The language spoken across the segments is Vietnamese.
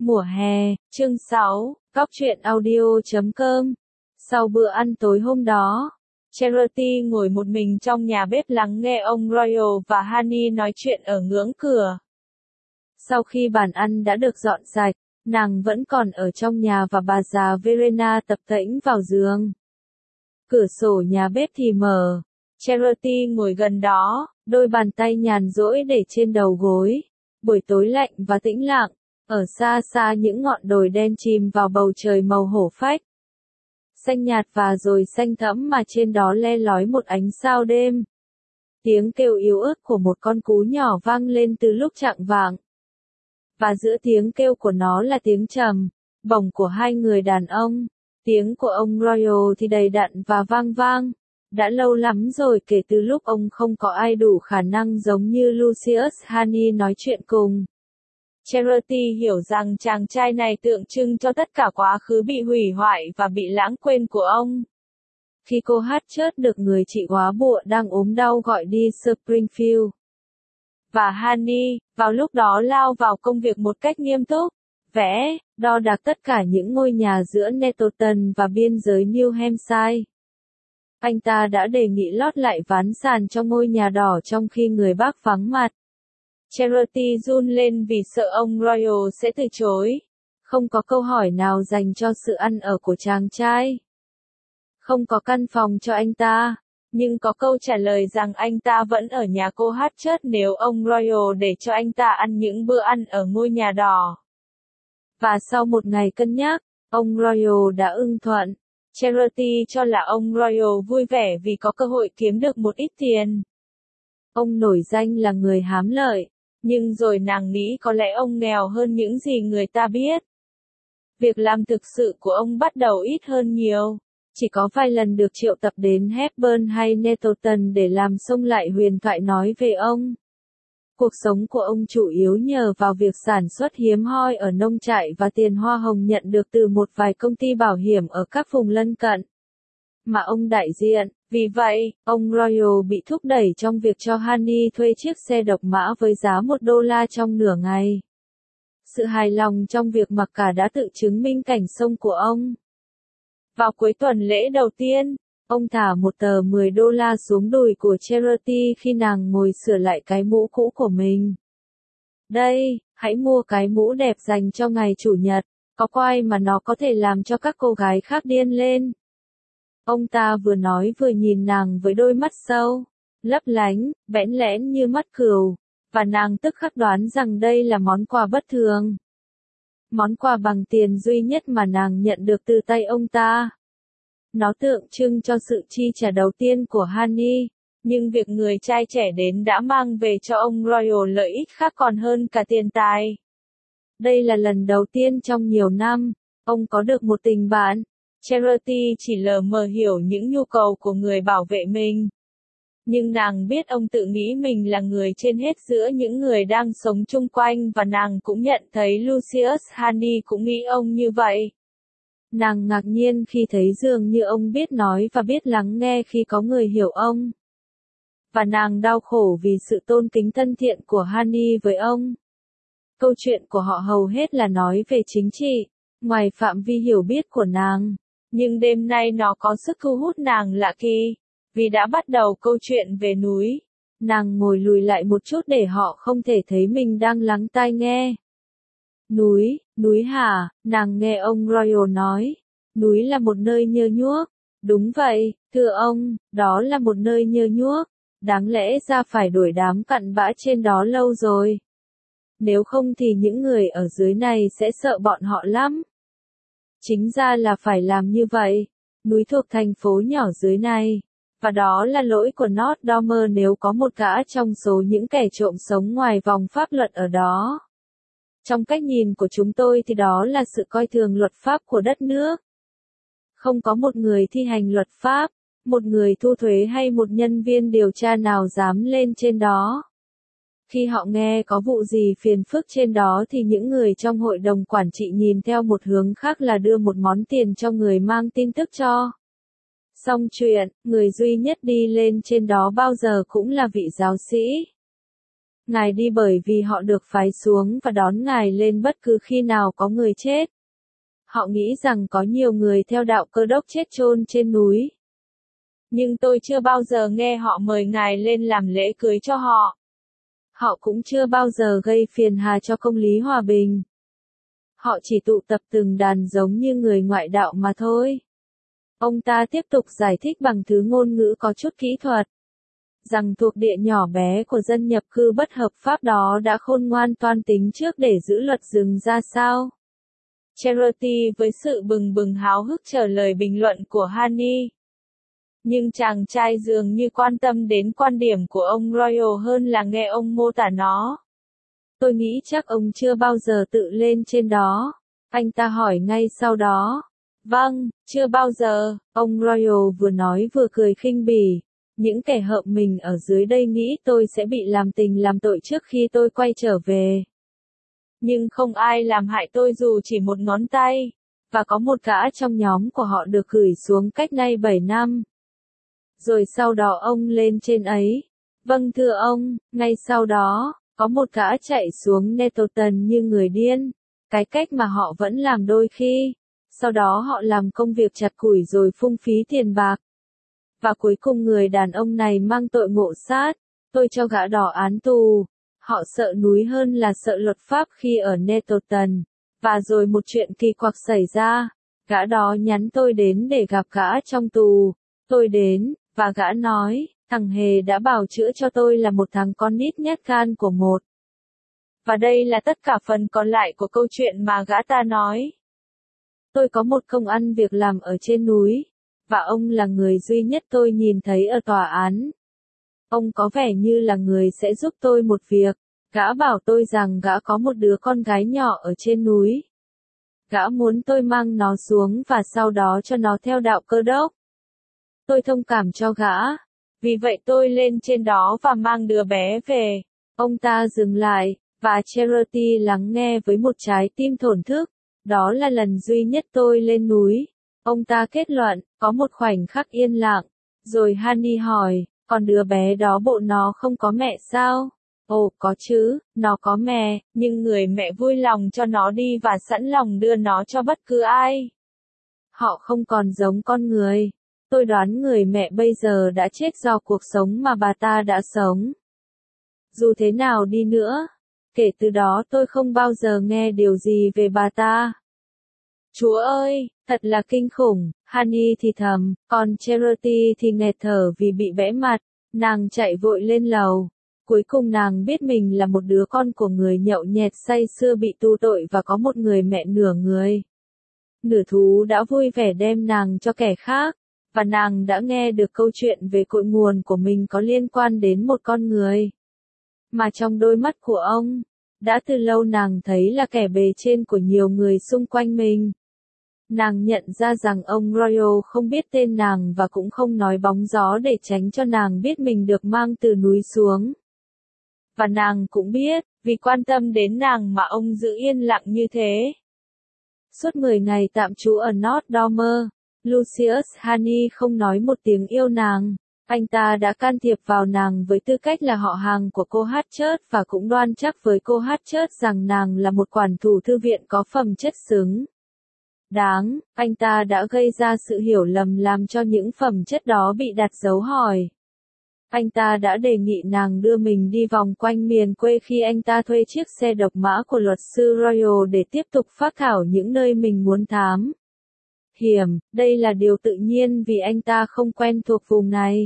Mùa hè, chương 6, Góc truyện audio.com. Sau bữa ăn tối hôm đó, Charity ngồi một mình trong nhà bếp lắng nghe ông Royal và Honey nói chuyện ở ngưỡng cửa. Sau khi bàn ăn đã được dọn sạch, nàng vẫn còn ở trong nhà và bà già Verena tập tễnh vào giường. Cửa sổ nhà bếp thì mở. Charity ngồi gần đó, đôi bàn tay nhàn rỗi để trên đầu gối. Buổi tối lạnh và tĩnh lặng, ở xa xa những ngọn đồi đen chìm vào bầu trời màu hổ phách. Xanh nhạt và rồi xanh thẫm mà trên đó le lói một ánh sao đêm. Tiếng kêu yếu ớt của một con cú nhỏ vang lên từ lúc chạng vạng. Và giữa tiếng kêu của nó là tiếng trầm, bổng của hai người đàn ông. Tiếng của ông Royal thì đầy đặn và vang vang. Đã lâu lắm rồi kể từ lúc ông không có ai đủ khả năng giống như Lucius Honey nói chuyện cùng. Charity hiểu rằng chàng trai này tượng trưng cho tất cả quá khứ bị hủy hoại và bị lãng quên của ông. Khi cô Hatchett được người chị góa bụa đang ốm đau gọi đi Springfield. Và Honey, vào lúc đó lao vào công việc một cách nghiêm túc, vẽ, đo đạc tất cả những ngôi nhà giữa Nettleton và biên giới New Hampshire. Anh ta đã đề nghị lót lại ván sàn cho ngôi nhà đỏ trong khi người bác vắng mặt. Charity run lên vì sợ ông Royal sẽ từ chối. Không có câu hỏi nào dành cho sự ăn ở của chàng trai. Không có căn phòng cho anh ta, nhưng có câu trả lời rằng anh ta vẫn ở nhà cô Hatchett nếu ông Royal để cho anh ta ăn những bữa ăn ở ngôi nhà đỏ. Và sau một ngày cân nhắc, ông Royal đã ưng thuận. Charity cho là ông Royal vui vẻ vì có cơ hội kiếm được một ít tiền. Ông nổi danh là người hám lợi, nhưng rồi nàng nghĩ có lẽ ông nghèo hơn những gì người ta biết. Việc làm thực sự của ông bắt đầu ít hơn nhiều. Chỉ có vài lần được triệu tập đến Hepburn hay Nettleton để làm xông lại huyền thoại nói về ông. Cuộc sống của ông chủ yếu nhờ vào việc sản xuất hiếm hoi ở nông trại và tiền hoa hồng nhận được từ một vài công ty bảo hiểm ở các vùng lân cận mà ông đại diện. Vì vậy, ông Royal bị thúc đẩy trong việc cho Honey thuê chiếc xe độc mã với giá $1 trong nửa ngày. Sự hài lòng trong việc mặc cả đã tự chứng minh cảnh sông của ông. Vào cuối tuần lễ đầu tiên, ông thả một tờ $10 xuống đùi của Charity khi nàng ngồi sửa lại cái mũ cũ của mình. Đây, hãy mua cái mũ đẹp dành cho ngày Chủ nhật, có quai mà nó có thể làm cho các cô gái khác điên lên. Ông ta vừa nói vừa nhìn nàng với đôi mắt sâu, lấp lánh, bẽn lẽn như mắt cừu, và nàng tức khắc đoán rằng đây là món quà bất thường. Món quà bằng tiền duy nhất mà nàng nhận được từ tay ông ta. Nó tượng trưng cho sự chi trả đầu tiên của Honey, nhưng việc người trai trẻ đến đã mang về cho ông Royal lợi ích khác còn hơn cả tiền tài. Đây là lần đầu tiên trong nhiều năm, ông có được một tình bạn. Charity chỉ lờ mờ hiểu những nhu cầu của người bảo vệ mình. Nhưng nàng biết ông tự nghĩ mình là người trên hết giữa những người đang sống chung quanh và nàng cũng nhận thấy Lucius Honey cũng nghĩ ông như vậy. Nàng ngạc nhiên khi thấy dường như ông biết nói và biết lắng nghe khi có người hiểu ông. Và nàng đau khổ vì sự tôn kính thân thiện của Honey với ông. Câu chuyện của họ hầu hết là nói về chính trị, ngoài phạm vi hiểu biết của nàng. Nhưng đêm nay nó có sức thu hút nàng lạ kỳ, vì đã bắt đầu câu chuyện về núi. Nàng ngồi lùi lại một chút để họ không thể thấy mình đang lắng tai nghe. Núi hả? Nàng nghe ông Royal nói. Núi là một nơi nhơ nhuốc. Đúng vậy, thưa ông, đó là một nơi nhơ nhuốc. Đáng lẽ ra phải đuổi đám cặn bã trên đó lâu rồi. Nếu không thì những người ở dưới này sẽ sợ bọn họ lắm. Chính ra là phải làm như vậy. Núi thuộc thành phố nhỏ dưới này. Và đó là lỗi của North Dormer nếu có một gã trong số những kẻ trộm sống ngoài vòng pháp luật ở đó. Trong cách nhìn của chúng tôi thì đó là sự coi thường luật pháp của đất nước. Không có một người thi hành luật pháp, một người thu thuế hay một nhân viên điều tra nào dám lên trên đó. Khi họ nghe có vụ gì phiền phức trên đó thì những người trong hội đồng quản trị nhìn theo một hướng khác là đưa một món tiền cho người mang tin tức cho. Xong chuyện, người duy nhất đi lên trên đó bao giờ cũng là vị giáo sĩ. Ngài đi bởi vì họ được phái xuống và đón ngài lên bất cứ khi nào có người chết. Họ nghĩ rằng có nhiều người theo đạo Cơ đốc chết chôn trên núi. Nhưng tôi chưa bao giờ nghe họ mời ngài lên làm lễ cưới cho họ. Họ cũng chưa bao giờ gây phiền hà cho công lý hòa bình. Họ chỉ tụ tập từng đàn giống như người ngoại đạo mà thôi. Ông ta tiếp tục giải thích bằng thứ ngôn ngữ có chút kỹ thuật, rằng thuộc địa nhỏ bé của dân nhập cư bất hợp pháp đó đã khôn ngoan toan tính trước để giữ luật rừng ra sao. Charity với sự bừng bừng háo hức trả lời bình luận của Honey. Nhưng chàng trai dường như quan tâm đến quan điểm của ông Royal hơn là nghe ông mô tả nó. Tôi nghĩ chắc ông chưa bao giờ tự lên trên đó. Anh ta hỏi ngay sau đó. Vâng, chưa bao giờ, ông Royal vừa nói vừa cười khinh bỉ. Những kẻ hợm mình ở dưới đây nghĩ tôi sẽ bị làm tình làm tội trước khi tôi quay trở về. Nhưng không ai làm hại tôi dù chỉ một ngón tay. Và có một gã trong nhóm của họ được gửi xuống cách nay 7 năm. Rồi sau đó ông lên trên ấy. Vâng thưa ông, ngay sau đó, có một gã chạy xuống Nettleton như người điên. Cái cách mà họ vẫn làm đôi khi. Sau đó họ làm công việc chặt củi rồi phung phí tiền bạc. Và cuối cùng người đàn ông này mang tội ngộ sát. Tôi cho gã đỏ án tù. Họ sợ núi hơn là sợ luật pháp khi ở Nettleton. Và rồi một chuyện kỳ quặc xảy ra. Gã đó nhắn tôi đến để gặp gã trong tù. Tôi đến, và gã nói, thằng Hề đã bào chữa cho tôi là một thằng con nít nhát gan của một. Và đây là tất cả phần còn lại của câu chuyện mà gã ta nói. Tôi có một công ăn việc làm ở trên núi, và ông là người duy nhất tôi nhìn thấy ở tòa án. Ông có vẻ như là người sẽ giúp tôi một việc. Gã bảo tôi rằng gã có một đứa con gái nhỏ ở trên núi. Gã muốn tôi mang nó xuống và sau đó cho nó theo đạo Cơ đốc. Tôi thông cảm cho gã. Vì vậy tôi lên trên đó và mang đứa bé về. Ông ta dừng lại, và Charity lắng nghe với một trái tim thổn thức. Đó là lần duy nhất tôi lên núi. Ông ta kết luận, có một khoảnh khắc yên lặng. Rồi Honey hỏi, còn đứa bé đó bộ nó không có mẹ sao? Ồ, có chứ, nó có mẹ, nhưng người mẹ vui lòng cho nó đi và sẵn lòng đưa nó cho bất cứ ai. Họ không còn giống con người. Tôi đoán người mẹ bây giờ đã chết do cuộc sống mà bà ta đã sống. Dù thế nào đi nữa, kể từ đó tôi không bao giờ nghe điều gì về bà ta. Chúa ơi, thật là kinh khủng, Honey thì thầm, còn Charity thì nghẹt thở vì bị bẽ mặt. Nàng chạy vội lên lầu. Cuối cùng nàng biết mình là một đứa con của người nhậu nhẹt say sưa bị tu tội và có một người mẹ nửa người. Nửa thú đã vui vẻ đem nàng cho kẻ khác. Và nàng đã nghe được câu chuyện về cội nguồn của mình có liên quan đến một con người. Mà trong đôi mắt của ông, đã từ lâu nàng thấy là kẻ bề trên của nhiều người xung quanh mình. Nàng nhận ra rằng ông Royal không biết tên nàng và cũng không nói bóng gió để tránh cho nàng biết mình được mang từ núi xuống. Và nàng cũng biết, vì quan tâm đến nàng mà ông giữ yên lặng như thế. Suốt 10 ngày tạm trú ở North Dormer, Lucius Honey không nói một tiếng yêu nàng. Anh ta đã can thiệp vào nàng với tư cách là họ hàng của cô Hatchett và cũng đoan chắc với cô Hatchett rằng nàng là một quản thủ thư viện có phẩm chất xứng đáng. Anh ta đã gây ra sự hiểu lầm làm cho những phẩm chất đó bị đặt dấu hỏi. Anh ta đã đề nghị nàng đưa mình đi vòng quanh miền quê khi anh ta thuê chiếc xe độc mã của luật sư Royal để tiếp tục phác thảo những nơi mình muốn thám hiểm. Đây là điều tự nhiên vì anh ta không quen thuộc vùng này.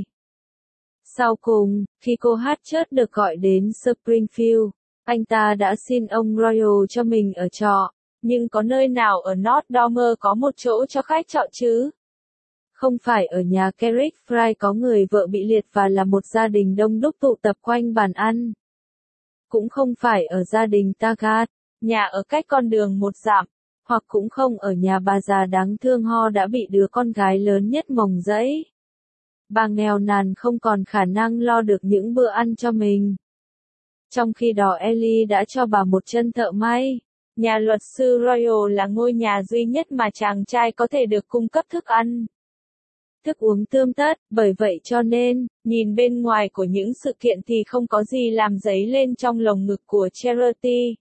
Sau cùng, khi cô Hatchett được gọi đến Springfield, anh ta đã xin ông Royal cho mình ở trọ. Nhưng có nơi nào ở North Dormer có một chỗ cho khách trọ chứ? Không phải ở nhà Carrick Fry có người vợ bị liệt và là một gia đình đông đúc tụ tập quanh bàn ăn. Cũng không phải ở gia đình Taggart, nhà ở cách con đường một dặm, hoặc cũng không ở nhà bà già đáng thương ho đã bị đứa con gái lớn nhất mồng dẫy. Bà nghèo nàn không còn khả năng lo được những bữa ăn cho mình. Trong khi đó Ellie đã cho bà một chân thợ may. Nhà luật sư Royal là ngôi nhà duy nhất mà chàng trai có thể được cung cấp thức ăn. thức uống tươm tất, bởi vậy cho nên, nhìn bên ngoài của những sự kiện thì không có gì làm dấy lên trong lồng ngực của Charity.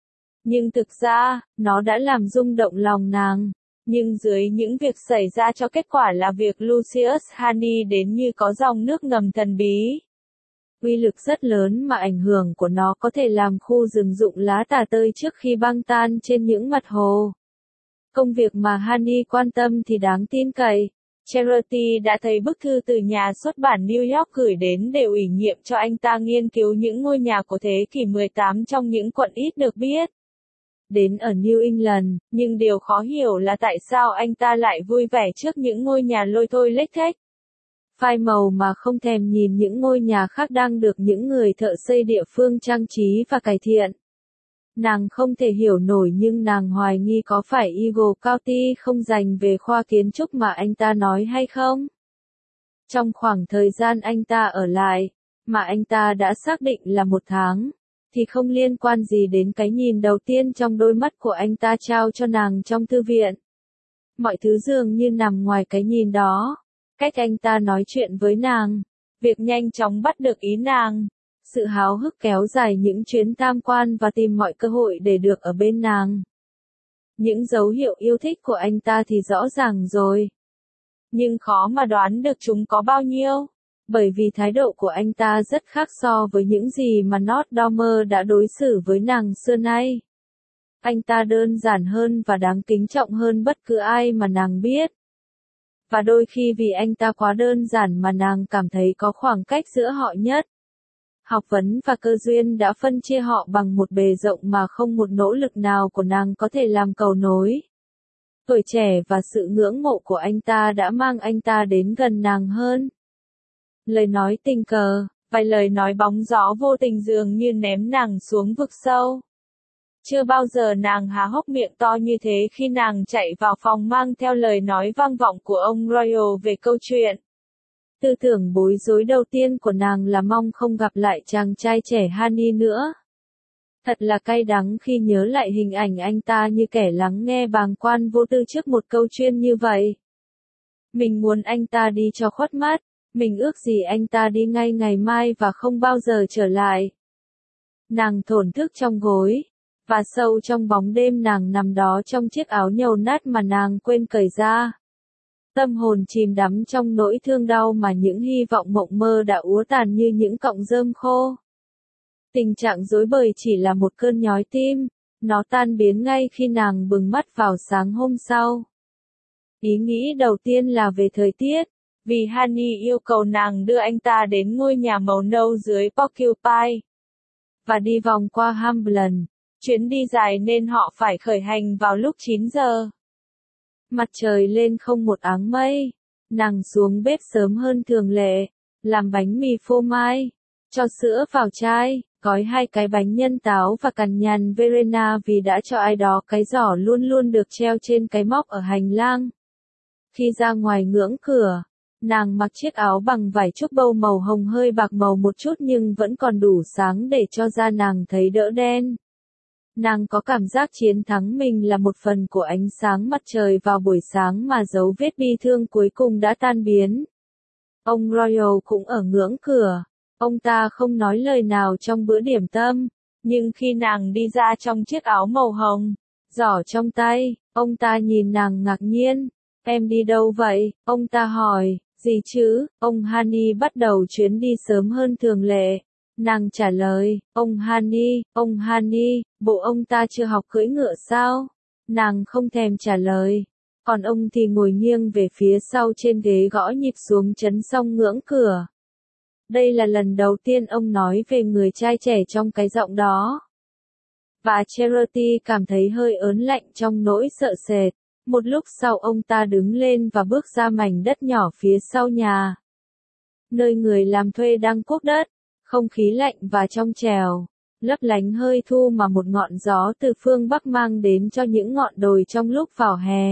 Nhưng thực ra, nó đã làm rung động lòng nàng. Nhưng dưới những việc xảy ra cho kết quả là việc Lucius Honey đến như có dòng nước ngầm thần bí. Uy lực rất lớn mà ảnh hưởng của nó có thể làm khu rừng rụng lá tả tơi trước khi băng tan trên những mặt hồ. Công việc mà Honey quan tâm thì đáng tin cậy. Charity đã thấy bức thư từ nhà xuất bản New York gửi đến để ủy nhiệm cho anh ta nghiên cứu những ngôi nhà của thế kỷ 18 trong những quận ít được biết. Đến ở New England, nhưng điều khó hiểu là tại sao anh ta lại vui vẻ trước những ngôi nhà lôi thôi lếch thếch. Phai màu mà không thèm nhìn những ngôi nhà khác đang được những người thợ xây địa phương trang trí và cải thiện. Nàng không thể hiểu nổi nhưng nàng hoài nghi có phải Eagle County không dành về khoa kiến trúc mà anh ta nói hay không? Trong khoảng thời gian anh ta ở lại, mà anh ta đã xác định là 1 tháng, thì không liên quan gì đến cái nhìn đầu tiên trong đôi mắt của anh ta trao cho nàng trong thư viện. Mọi thứ dường như nằm ngoài cái nhìn đó. Cách anh ta nói chuyện với nàng, việc nhanh chóng bắt được ý nàng, sự háo hức kéo dài những chuyến tham quan và tìm mọi cơ hội để được ở bên nàng. Những dấu hiệu yêu thích của anh ta thì rõ ràng rồi. Nhưng khó mà đoán được chúng có bao nhiêu, bởi vì thái độ của anh ta rất khác so với những gì mà Nod Dormer đã đối xử với nàng xưa nay. Anh ta đơn giản hơn và đáng kính trọng hơn bất cứ ai mà nàng biết. Và đôi khi vì anh ta quá đơn giản mà nàng cảm thấy có khoảng cách giữa họ nhất. Học vấn và cơ duyên đã phân chia họ bằng một bề rộng mà không một nỗ lực nào của nàng có thể làm cầu nối. Tuổi trẻ và sự ngưỡng mộ của anh ta đã mang anh ta đến gần nàng hơn. Lời nói tình cờ, vài lời nói bóng gió vô tình dường như ném nàng xuống vực sâu. Chưa bao giờ nàng há hốc miệng to như thế khi nàng chạy vào phòng mang theo lời nói vang vọng của ông Royal về câu chuyện. Tư tưởng bối rối đầu tiên của nàng là mong không gặp lại chàng trai trẻ Honey nữa. Thật là cay đắng khi nhớ lại hình ảnh anh ta như kẻ lắng nghe bàng quan vô tư trước một câu chuyện như vậy. Mình muốn anh ta đi cho khuất mắt, mình ước gì anh ta đi ngay ngày mai và không bao giờ trở lại. Nàng thổn thức trong gối. Và sâu trong bóng đêm nàng nằm đó trong chiếc áo nhầu nát mà nàng quên cởi ra. Tâm hồn chìm đắm trong nỗi thương đau mà những hy vọng mộng mơ đã úa tàn như những cọng rơm khô. Tình trạng rối bời chỉ là một cơn nhói tim, nó tan biến ngay khi nàng bừng mắt vào sáng hôm sau. Ý nghĩ đầu tiên là về thời tiết, vì Honey yêu cầu nàng đưa anh ta đến ngôi nhà màu nâu dưới Porcupine. Và đi vòng qua Hamblin. Chuyến đi dài nên họ phải khởi hành vào lúc 9 giờ. Mặt trời lên không một áng mây. Nàng xuống bếp sớm hơn thường lệ, làm bánh mì phô mai, cho sữa vào chai, gói 2 cái bánh nhân táo và cằn nhằn Verena vì đã cho ai đó cái giỏ luôn luôn được treo trên cái móc ở hành lang. Khi ra ngoài ngưỡng cửa, nàng mặc chiếc áo bằng vải trúc bâu màu hồng hơi bạc màu một chút nhưng vẫn còn đủ sáng để cho da nàng thấy đỡ đen. Nàng có cảm giác chiến thắng mình là một phần của ánh sáng mặt trời vào buổi sáng mà dấu vết bi thương cuối cùng đã tan biến. Ông Royal cũng ở ngưỡng cửa. Ông ta không nói lời nào trong bữa điểm tâm, nhưng khi nàng đi ra trong chiếc áo màu hồng, giỏ trong tay, ông ta nhìn nàng ngạc nhiên. Em đi đâu vậy? Ông ta hỏi. Gì chứ? Ông Honey bắt đầu chuyến đi sớm hơn thường lệ. Nàng trả lời, ông Honey, bộ ông ta chưa học cưỡi ngựa sao? Nàng không thèm trả lời. Còn ông thì ngồi nghiêng về phía sau trên ghế gõ nhịp xuống chấn xong ngưỡng cửa. Đây là lần đầu tiên ông nói về người trai trẻ trong cái giọng đó. Và Charity cảm thấy hơi ớn lạnh trong nỗi sợ sệt. Một lúc sau ông ta đứng lên và bước ra mảnh đất nhỏ phía sau nhà. Nơi người làm thuê đang cuốc đất. Không khí lạnh và trong trèo, lấp lánh hơi thu mà một ngọn gió từ phương Bắc mang đến cho những ngọn đồi trong lúc vào hè.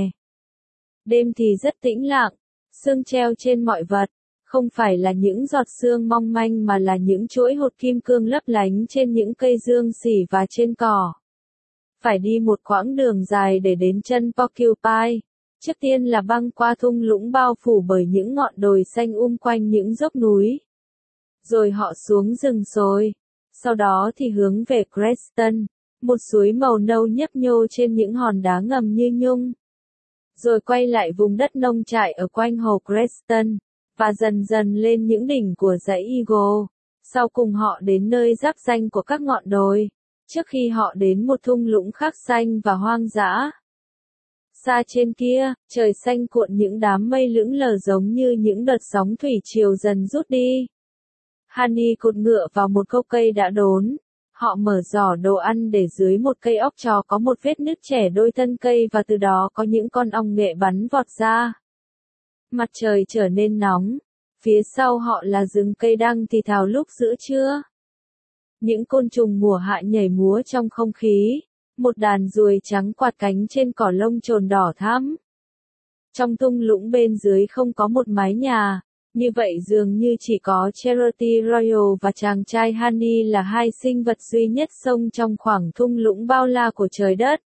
Đêm thì rất tĩnh lặng, sương treo trên mọi vật, không phải là những giọt sương mong manh mà là những chuỗi hột kim cương lấp lánh trên những cây dương xỉ và trên cỏ. Phải đi một quãng đường dài để đến chân Porcupine, Trước tiên là băng qua thung lũng bao phủ bởi những ngọn đồi xanh quanh những dốc núi. Rồi họ xuống rừng rồi. Sau đó thì hướng về Creston, một suối màu nâu nhấp nhô trên những hòn đá ngầm như nhung. Rồi quay lại vùng đất nông trại ở quanh hồ Creston, và dần dần lên những đỉnh của dãy Eagle. Sau cùng họ đến nơi giáp ranh của các ngọn đồi, trước khi họ đến một thung lũng khác xanh và hoang dã. Xa trên kia, trời xanh cuộn những đám mây lững lờ giống như những đợt sóng thủy triều dần rút đi. Honey cột ngựa vào một gốc cây đã đốn. Họ mở giỏ đồ ăn để dưới một cây óc chó có một vết nứt chẻ đôi thân cây và từ đó có những con ong nghệ bắn vọt ra. Mặt trời trở nên nóng. Phía sau họ là rừng cây đăng thì thào lúc giữa trưa. Những côn trùng mùa hạ nhảy múa trong không khí. Một đàn ruồi trắng quạt cánh trên cỏ lông trồn đỏ thắm. Trong thung lũng bên dưới không có một mái nhà. Như vậy dường như chỉ có Charity Royal và chàng trai Honey là hai sinh vật duy nhất sống trong khoảng thung lũng bao la của trời đất.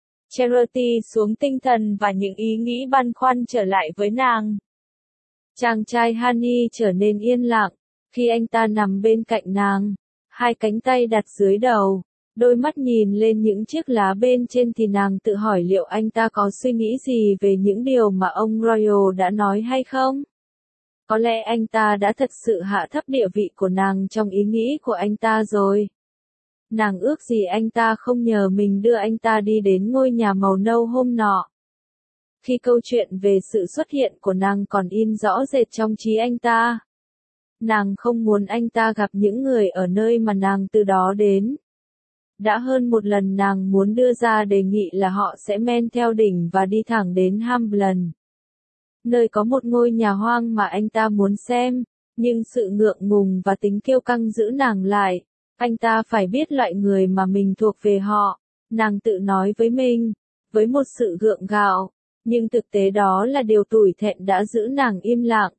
Charity xuống tinh thần và những ý nghĩ băn khoăn trở lại với nàng. Chàng trai Honey trở nên yên lặng, khi anh ta nằm bên cạnh nàng, hai cánh tay đặt dưới đầu, đôi mắt nhìn lên những chiếc lá bên trên thì nàng tự hỏi liệu anh ta có suy nghĩ gì về những điều mà ông Royal đã nói hay không? Có lẽ anh ta đã thật sự hạ thấp địa vị của nàng trong ý nghĩ của anh ta rồi. Nàng ước gì anh ta không nhờ mình đưa anh ta đi đến ngôi nhà màu nâu hôm nọ. Khi câu chuyện về sự xuất hiện của nàng còn in rõ rệt trong trí anh ta. Nàng không muốn anh ta gặp những người ở nơi mà nàng từ đó đến. Đã hơn một lần nàng muốn đưa ra đề nghị là họ sẽ men theo đỉnh và đi thẳng đến Hamblin. Nơi có một ngôi nhà hoang mà anh ta muốn xem, nhưng sự ngượng ngùng và tính kiêu căng giữ nàng lại. Anh ta phải biết loại người mà mình thuộc về họ, nàng tự nói với mình, với một sự gượng gạo, nhưng thực tế đó là điều tủi thẹn đã giữ nàng im lặng.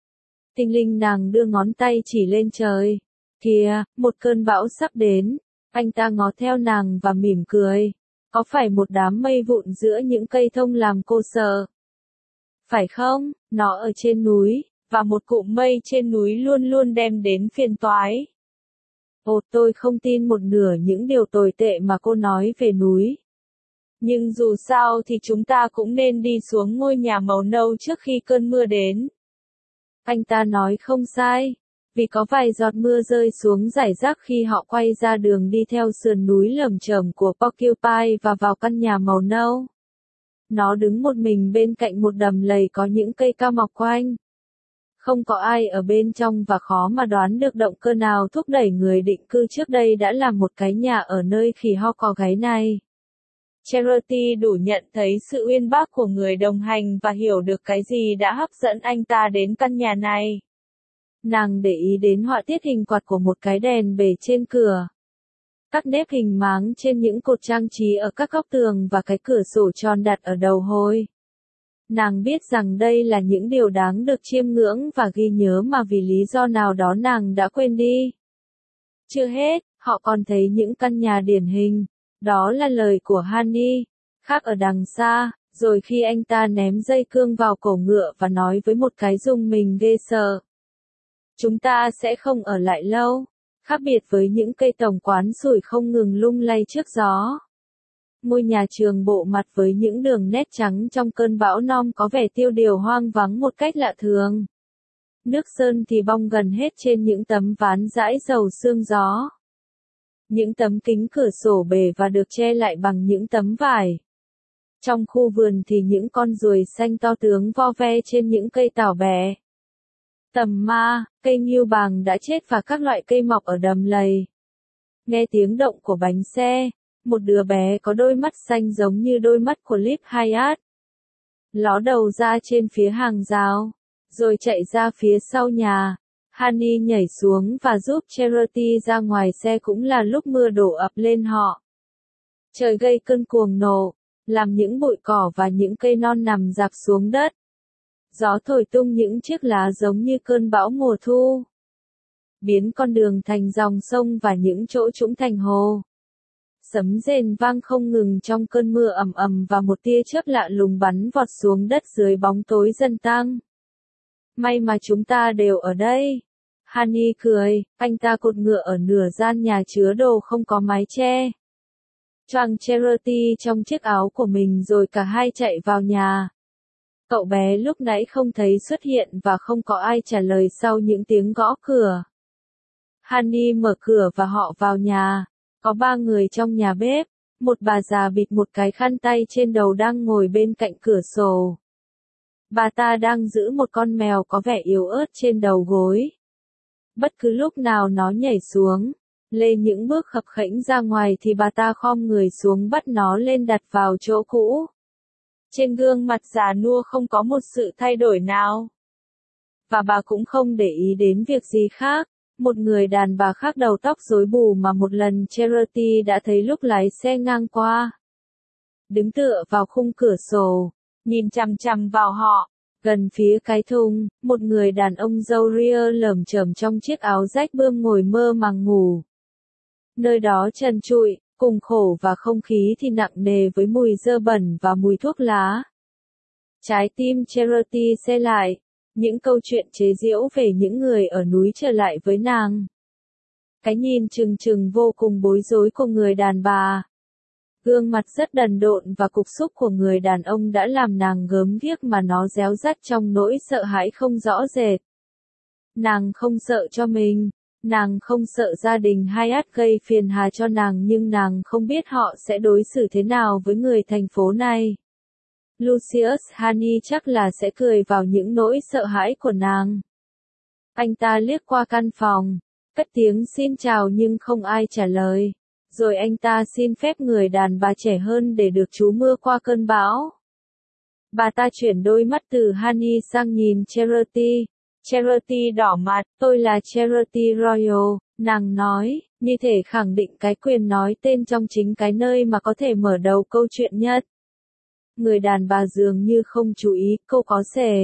Tinh linh nàng đưa ngón tay chỉ lên trời. Kìa, một cơn bão sắp đến. Anh ta ngó theo nàng và mỉm cười. Có phải một đám mây vụn giữa những cây thông làm cô sợ? Phải không? Nó ở trên núi, và một cụm mây trên núi luôn luôn đem đến phiền toái. Ồ, tôi không tin một nửa những điều tồi tệ mà cô nói về núi. Nhưng dù sao thì chúng ta cũng nên đi xuống ngôi nhà màu nâu trước khi cơn mưa đến. Anh ta nói không sai, vì có vài giọt mưa rơi xuống rải rác khi họ quay ra đường đi theo sườn núi lởm chởm của Porcupine và vào căn nhà màu nâu. Nó đứng một mình bên cạnh một đầm lầy có những cây cao mọc quanh. Không có ai ở bên trong và khó mà đoán được động cơ nào thúc đẩy người định cư trước đây đã làm một cái nhà ở nơi khỉ ho có gáy này. Charity đủ nhận thấy sự uyên bác của người đồng hành và hiểu được cái gì đã hấp dẫn anh ta đến căn nhà này. Nàng để ý đến họa tiết hình quạt của một cái đèn bể trên cửa. Các nếp hình máng trên những cột trang trí ở các góc tường và cái cửa sổ tròn đặt ở đầu hôi. Nàng biết rằng đây là những điều đáng được chiêm ngưỡng và ghi nhớ mà vì lý do nào đó nàng đã quên đi. Chưa hết, họ còn thấy những căn nhà điển hình. Đó là lời của Honey, khác ở đằng xa, rồi khi anh ta ném dây cương vào cổ ngựa và nói với một cái rung mình ghê sợ. Chúng ta sẽ không ở lại lâu, khác biệt với những cây tổng quán sủi không ngừng lung lay trước gió. Ngôi nhà trường bộ mặt với những đường nét trắng trong cơn bão non có vẻ tiêu điều hoang vắng một cách lạ thường. Nước sơn thì bong gần hết trên những tấm ván dãi dầu sương gió. Những tấm kính cửa sổ bể và được che lại bằng những tấm vải. Trong khu vườn thì những con ruồi xanh to tướng vo ve trên những cây tảo bẹ. Tầm ma, cây ngưu bàng đã chết và các loại cây mọc ở đầm lầy. Nghe tiếng động của bánh xe, một đứa bé có đôi mắt xanh giống như đôi mắt của Liv Hayat. Ló đầu ra trên phía hàng rào, rồi chạy ra phía sau nhà. Honey nhảy xuống và giúp Charity ra ngoài xe cũng là lúc mưa đổ ập lên họ. Trời gây cơn cuồng nộ, làm những bụi cỏ và những cây non nằm rạp xuống đất. Gió thổi tung những chiếc lá giống như cơn bão mùa thu. Biến con đường thành dòng sông và những chỗ trũng thành hồ. sấm rền vang không ngừng trong cơn mưa ầm ầm và một tia chớp lạ lùng bắn vọt xuống đất dưới bóng tối dần tăng. May mà chúng ta đều ở đây. Honey cười, anh ta cột ngựa ở nửa gian nhà chứa đồ không có mái che. Choàng Charity trong chiếc áo của mình rồi cả hai chạy vào nhà. Cậu bé lúc nãy không thấy xuất hiện và không có ai trả lời sau những tiếng gõ cửa. Honey mở cửa và họ vào nhà. Có 3 người trong nhà bếp, một bà già bịt một cái khăn tay trên đầu đang ngồi bên cạnh cửa sổ. Bà ta đang giữ một con mèo có vẻ yếu ớt trên đầu gối. Bất cứ lúc nào nó nhảy xuống, lên những bước khập khểnh ra ngoài thì bà ta khom người xuống bắt nó lên đặt vào chỗ cũ. Trên gương mặt già nua không có một sự thay đổi nào. Và bà cũng không để ý đến việc gì khác. Một người đàn bà khác đầu tóc rối bù mà một lần Charity đã thấy lúc lái xe ngang qua. Đứng tựa vào khung cửa sổ, nhìn chằm chằm vào họ. Gần phía cái thùng, một người đàn ông râu ria lởm chởm trong chiếc áo rách bươm ngồi mơ màng ngủ. Nơi đó trần trụi, cùng khổ và không khí thì nặng nề với mùi dơ bẩn và mùi thuốc lá. Trái tim Charity se lại. Những câu chuyện chế giễu về những người ở núi trở lại với nàng. Cái nhìn trừng trừng vô cùng bối rối của người đàn bà. Gương mặt rất đần độn và cục xúc của người đàn ông đã làm nàng gớm ghiếc mà nó réo rắt trong nỗi sợ hãi không rõ rệt. Nàng không sợ cho mình, nàng không sợ gia đình hay gây phiền hà cho nàng nhưng nàng không biết họ sẽ đối xử thế nào với người thành phố này. Lucius Honey chắc là sẽ cười vào những nỗi sợ hãi của nàng. Anh ta liếc qua căn phòng, cất tiếng xin chào nhưng không ai trả lời. Rồi anh ta xin phép người đàn bà trẻ hơn để được trú mưa qua cơn bão. Bà ta chuyển đôi mắt từ Honey sang nhìn Charity. Charity đỏ mặt, tôi là Charity Royal, nàng nói, như thể khẳng định cái quyền nói tên trong chính cái nơi mà có thể mở đầu câu chuyện nhất. Người đàn bà dường như không chú ý, câu có xề.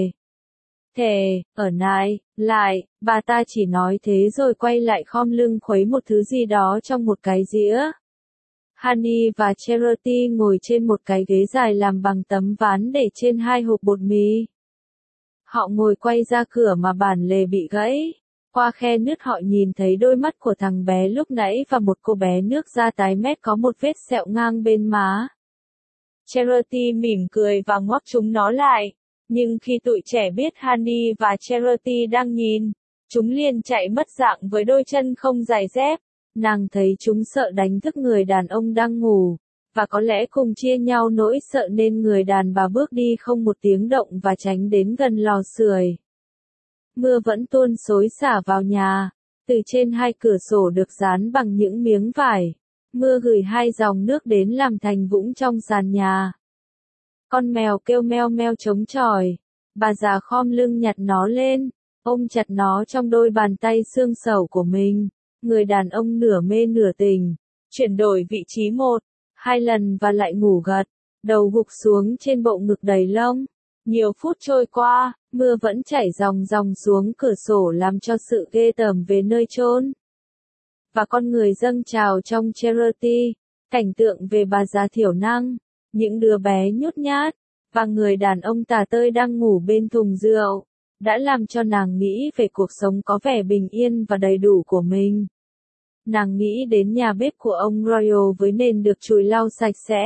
Thề, ở lại, bà ta chỉ nói thế rồi quay lại khom lưng khuấy một thứ gì đó trong một cái dĩa. Honey và Charity ngồi trên một cái ghế dài làm bằng tấm ván để trên 2 hộp bột mì. Họ ngồi quay ra cửa mà bản lề bị gãy. Qua khe nứt họ nhìn thấy đôi mắt của thằng bé lúc nãy và một cô bé nước da tái mét có một vết sẹo ngang bên má. Charity mỉm cười và ngoắc chúng nó lại. Nhưng khi tụi trẻ biết Honey và Charity đang nhìn, chúng liền chạy mất dạng với đôi chân không giày dép. Nàng thấy chúng sợ đánh thức người đàn ông đang ngủ, và có lẽ cùng chia nhau nỗi sợ nên người đàn bà bước đi không một tiếng động và tránh đến gần lò sưởi. Mưa vẫn tuôn xối xả vào nhà, từ trên 2 cửa sổ được dán bằng những miếng vải. Mưa gửi 2 dòng nước đến làm thành vũng trong sàn nhà. Con mèo kêu meo meo trống chỏi. Bà già khom lưng nhặt nó lên, ôm chặt nó trong đôi bàn tay xương sẩu của mình. Người đàn ông nửa mê nửa tỉnh, chuyển đổi vị trí 1-2 lần và lại ngủ gật, đầu gục xuống trên bộ ngực đầy lông. Nhiều phút trôi qua, mưa vẫn chảy ròng ròng xuống cửa sổ làm cho sự ghê tởm về nơi chôn. Và con người dâng trào trong Charity, cảnh tượng về bà già thiểu năng, những đứa bé nhút nhát, và người đàn ông tả tơi đang ngủ bên thùng rượu, đã làm cho nàng nghĩ về cuộc sống có vẻ bình yên và đầy đủ của mình. Nàng nghĩ đến nhà bếp của ông Royal với nền được chùi lau sạch sẽ.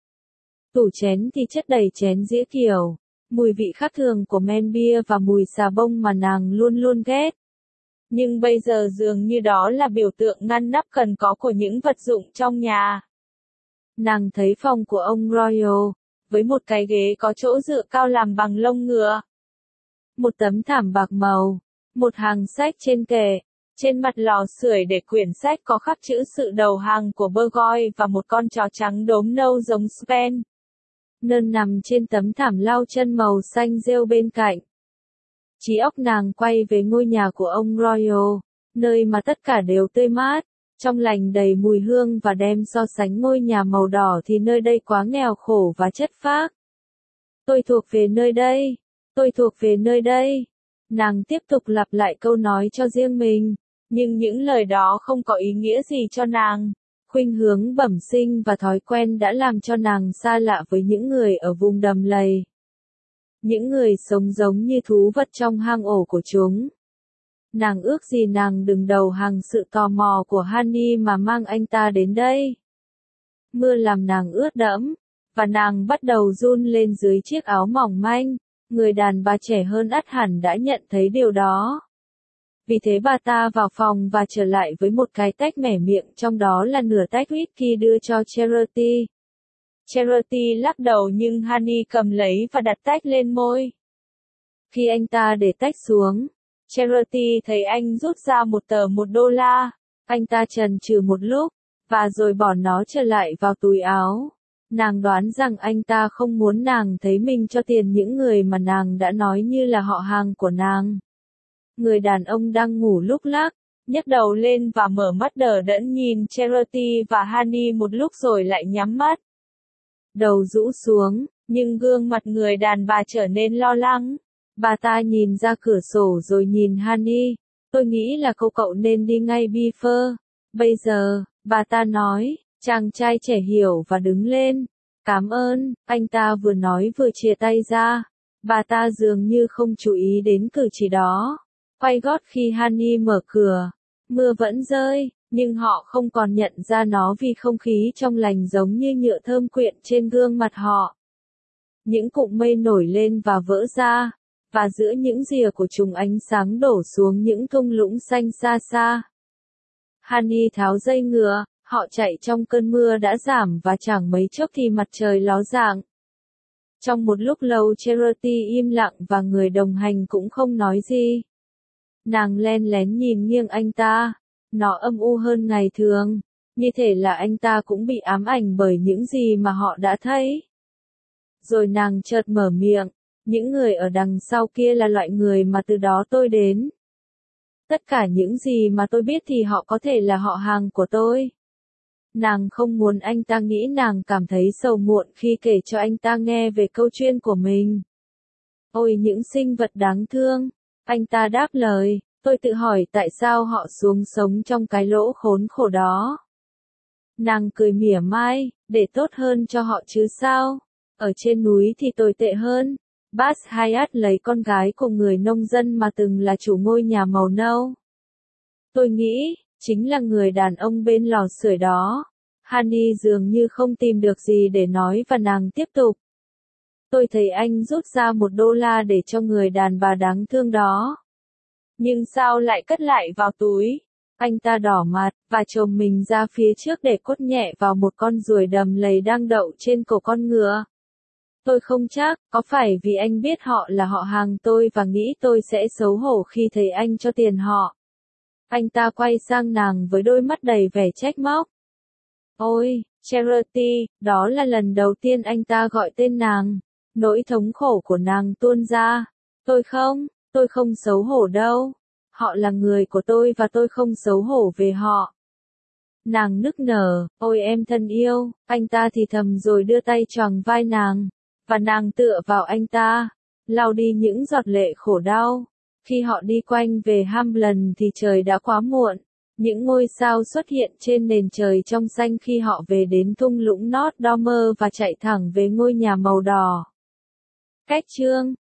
Tủ chén thì chất đầy chén dĩa kiểu, mùi vị khác thường của men bia và mùi xà bông mà nàng luôn luôn ghét. Nhưng bây giờ dường như đó là biểu tượng ngăn nắp cần có của những vật dụng trong nhà. Nàng thấy phòng của ông Royal, với một cái ghế có chỗ dựa cao làm bằng lông ngựa. Một tấm thảm bạc màu, một hàng sách trên kệ, trên mặt lò sưởi để quyển sách có khắc chữ sự đầu hàng của Burgoyne và một con chó trắng đốm nâu giống Sven. Nơn nằm trên tấm thảm lau chân màu xanh rêu bên cạnh. Trí óc nàng quay về ngôi nhà của ông Royal, nơi mà tất cả đều tươi mát, trong lành đầy mùi hương và đem so sánh ngôi nhà màu đỏ thì nơi đây quá nghèo khổ và chất phác. Tôi thuộc về nơi đây, tôi thuộc về nơi đây. Nàng tiếp tục lặp lại câu nói cho riêng mình, nhưng những lời đó không có ý nghĩa gì cho nàng. Khuynh hướng bẩm sinh và thói quen đã làm cho nàng xa lạ với những người ở vùng đầm lầy. Những người sống giống như thú vật trong hang ổ của chúng. Nàng ước gì nàng đừng đầu hàng sự tò mò của Honey mà mang anh ta đến đây. Mưa làm nàng ướt đẫm, và nàng bắt đầu run lên dưới chiếc áo mỏng manh. Người đàn bà trẻ hơn ắt hẳn đã nhận thấy điều đó. Vì thế bà ta vào phòng và trở lại với một cái tách mẻ miệng, trong đó là nửa tách whisky đưa cho Charity. Charity lắc đầu nhưng Honey cầm lấy và đặt tách lên môi. Khi anh ta để tách xuống, Charity thấy anh rút ra một tờ $1. Anh ta chần chừ một lúc, và rồi bỏ nó trở lại vào túi áo. Nàng đoán rằng anh ta không muốn nàng thấy mình cho tiền những người mà nàng đã nói như là họ hàng của nàng. Người đàn ông đang ngủ lúc lắc, nhấc đầu lên và mở mắt đờ đẫn nhìn Charity và Honey một lúc rồi lại nhắm mắt. Đầu rũ xuống, nhưng gương mặt người đàn bà trở nên lo lắng. Bà ta nhìn ra cửa sổ rồi nhìn Honey. Tôi nghĩ là cậu nên đi ngay Beaver. Bây giờ, bà ta nói, chàng trai trẻ hiểu và đứng lên. Cảm ơn, anh ta vừa nói vừa chia tay ra. Bà ta dường như không chú ý đến cử chỉ đó. Quay gót khi Honey mở cửa. Mưa vẫn rơi, nhưng họ không còn nhận ra nó vì không khí trong lành giống như nhựa thơm quyện trên gương mặt họ. Những cụm mây nổi lên và vỡ ra, và giữa những rìa của chúng ánh sáng đổ xuống những thung lũng xanh xa xa. Honey tháo dây ngựa, họ chạy trong cơn mưa đã giảm và chẳng mấy chốc thì mặt trời ló dạng. Trong một lúc lâu Charity im lặng và người đồng hành cũng không nói gì. Nàng len lén nhìn nghiêng anh ta. Nó âm u hơn ngày thường, như thể là anh ta cũng bị ám ảnh bởi những gì mà họ đã thấy. Rồi nàng chợt mở miệng, những người ở đằng sau kia là loại người mà từ đó tôi đến. Tất cả những gì mà tôi biết thì họ có thể là họ hàng của tôi. Nàng không muốn anh ta nghĩ nàng cảm thấy sầu muộn khi kể cho anh ta nghe về câu chuyện của mình. Ôi những sinh vật đáng thương, anh ta đáp lời. Tôi tự hỏi tại sao họ xuống sống trong cái lỗ khốn khổ đó. Nàng cười mỉa mai, để tốt hơn cho họ chứ sao. Ở trên núi thì tồi tệ hơn. Bass Hayat lấy con gái của người nông dân mà từng là chủ ngôi nhà màu nâu. Tôi nghĩ, chính là người đàn ông bên lò sưởi đó. Honey dường như không tìm được gì để nói và nàng tiếp tục. Tôi thấy anh rút ra $1 để cho người đàn bà đáng thương đó. Nhưng sao lại cất lại vào túi? Anh ta đỏ mặt, và chồm mình ra phía trước để quất nhẹ vào một con ruồi đầm lầy đang đậu trên cổ con ngựa. Tôi không chắc, có phải vì anh biết họ là họ hàng tôi và nghĩ tôi sẽ xấu hổ khi thấy anh cho tiền họ. Anh ta quay sang nàng với đôi mắt đầy vẻ trách móc. Ôi, Charity, đó là lần đầu tiên anh ta gọi tên nàng. Nỗi thống khổ của nàng tuôn ra. Tôi không xấu hổ đâu. Họ là người của tôi và tôi không xấu hổ về họ. Nàng nức nở, ôi em thân yêu, anh ta thì thầm rồi đưa tay choàng vai nàng. Và nàng tựa vào anh ta, lau đi những giọt lệ khổ đau. Khi họ đi quanh về Hamblin thì trời đã quá muộn. Những ngôi sao xuất hiện trên nền trời trong xanh khi họ về đến thung lũng North Dormer và chạy thẳng về ngôi nhà màu đỏ. Cách chương